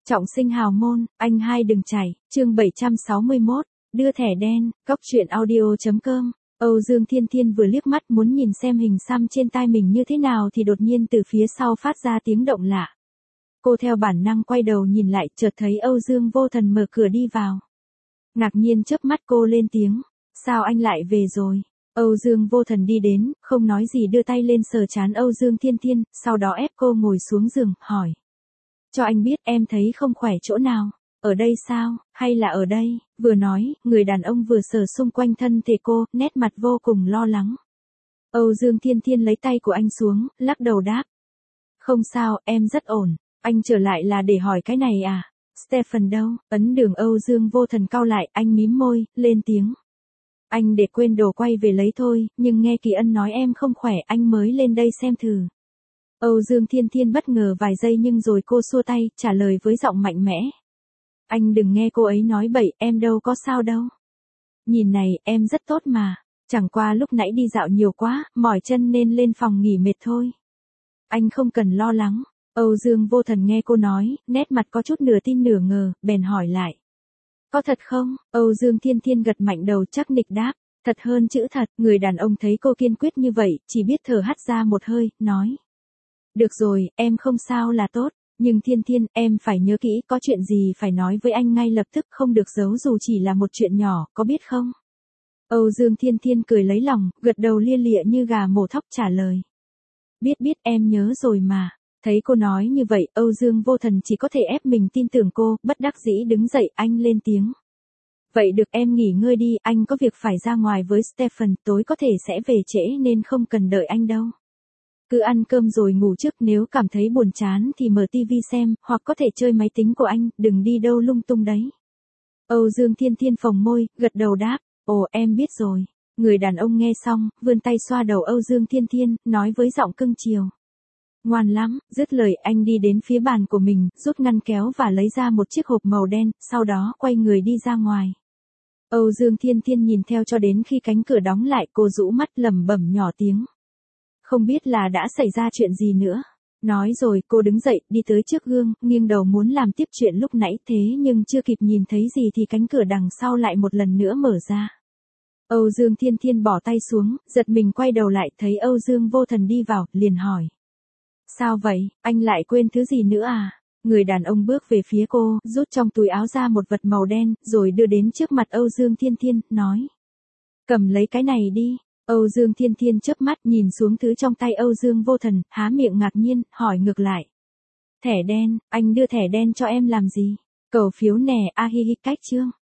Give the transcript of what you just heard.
Trọng sinh hào môn, anh hai đừng chảy, chương 761, đưa thẻ đen, góc truyện audio.com. Âu Dương Thiên Thiên vừa liếc mắt muốn nhìn xem hình xăm trên tai mình như thế nào thì đột nhiên từ phía sau phát ra tiếng động lạ. Cô theo bản năng quay đầu nhìn lại, chợt thấy Âu Dương Vô Thần mở cửa đi vào. Ngạc nhiên chớp mắt cô lên tiếng, sao anh lại về rồi? Âu Dương Vô Thần đi đến, không nói gì đưa tay lên sờ trán Âu Dương Thiên Thiên, sau đó ép cô ngồi xuống giường, hỏi. Cho anh biết em thấy không khỏe chỗ nào, ở đây sao, hay là ở đây? Vừa nói, người đàn ông vừa sờ xung quanh thân thể cô, nét mặt vô cùng lo lắng. Âu Dương Thiên Thiên lấy tay của anh xuống, lắc đầu đáp. Không sao, em rất ổn, anh trở lại là để hỏi cái này à? Stephen đâu? Ấn đường Âu Dương Vô Thần cau lại, anh mím môi, lên tiếng. Anh để quên đồ quay về lấy thôi, nhưng nghe Kỳ Ân nói em không khỏe, anh mới lên đây xem thử. Âu Dương Thiên Thiên bất ngờ vài giây nhưng rồi cô xua tay, trả lời với giọng mạnh mẽ. Anh đừng nghe cô ấy nói bậy, em đâu có sao đâu. Nhìn này, em rất tốt mà, chẳng qua lúc nãy đi dạo nhiều quá, mỏi chân nên lên phòng nghỉ mệt thôi. Anh không cần lo lắng. Âu Dương Vô Thần nghe cô nói, nét mặt có chút nửa tin nửa ngờ, bèn hỏi lại. Có thật không? Âu Dương Thiên Thiên gật mạnh đầu chắc nịch đáp. Thật hơn chữ thật, người đàn ông thấy cô kiên quyết như vậy, chỉ biết thở hắt ra một hơi, nói. Được rồi, em không sao là tốt, nhưng Thiên Thiên, em phải nhớ kỹ, có chuyện gì phải nói với anh ngay lập tức, không được giấu dù chỉ là một chuyện nhỏ, có biết không? Âu Dương Thiên Thiên cười lấy lòng, gật đầu lia lịa như gà mổ thóc trả lời. Biết em nhớ rồi mà. Thấy cô nói như vậy, Âu Dương Vô Thần chỉ có thể ép mình tin tưởng cô, bất đắc dĩ đứng dậy, anh lên tiếng. Vậy được, em nghỉ ngơi đi, anh có việc phải ra ngoài với Stephen, tối có thể sẽ về trễ nên không cần đợi anh đâu. Cứ ăn cơm rồi ngủ trước, nếu cảm thấy buồn chán thì mở tivi xem, hoặc có thể chơi máy tính của anh, đừng đi đâu lung tung đấy. Âu Dương Thiên Thiên phồng môi, gật đầu đáp, ồ em biết rồi. Người đàn ông nghe xong, vươn tay xoa đầu Âu Dương Thiên Thiên, nói với giọng cưng chiều. Ngoan lắm, dứt lời anh đi đến phía bàn của mình, rút ngăn kéo và lấy ra một chiếc hộp màu đen, sau đó quay người đi ra ngoài. Âu Dương Thiên Thiên nhìn theo cho đến khi cánh cửa đóng lại, cô rũ mắt lẩm bẩm nhỏ tiếng. Không biết là đã xảy ra chuyện gì nữa. Nói rồi cô đứng dậy, đi tới trước gương, nghiêng đầu muốn làm tiếp chuyện lúc nãy, thế nhưng chưa kịp nhìn thấy gì thì cánh cửa đằng sau lại một lần nữa mở ra. Âu Dương Thiên Thiên bỏ tay xuống, giật mình quay đầu lại, thấy Âu Dương Vô Thần đi vào, liền hỏi. Sao vậy, anh lại quên thứ gì nữa à? Người đàn ông bước về phía cô, rút trong túi áo ra một vật màu đen, rồi đưa đến trước mặt Âu Dương Thiên Thiên, nói. Cầm lấy cái này đi. Âu Dương Thiên Thiên chớp mắt nhìn xuống thứ trong tay Âu Dương Vô Thần, há miệng ngạc nhiên, hỏi ngược lại. Thẻ đen, anh đưa thẻ đen cho em làm gì? Cầu phiếu nè, a hi hi, cách chương.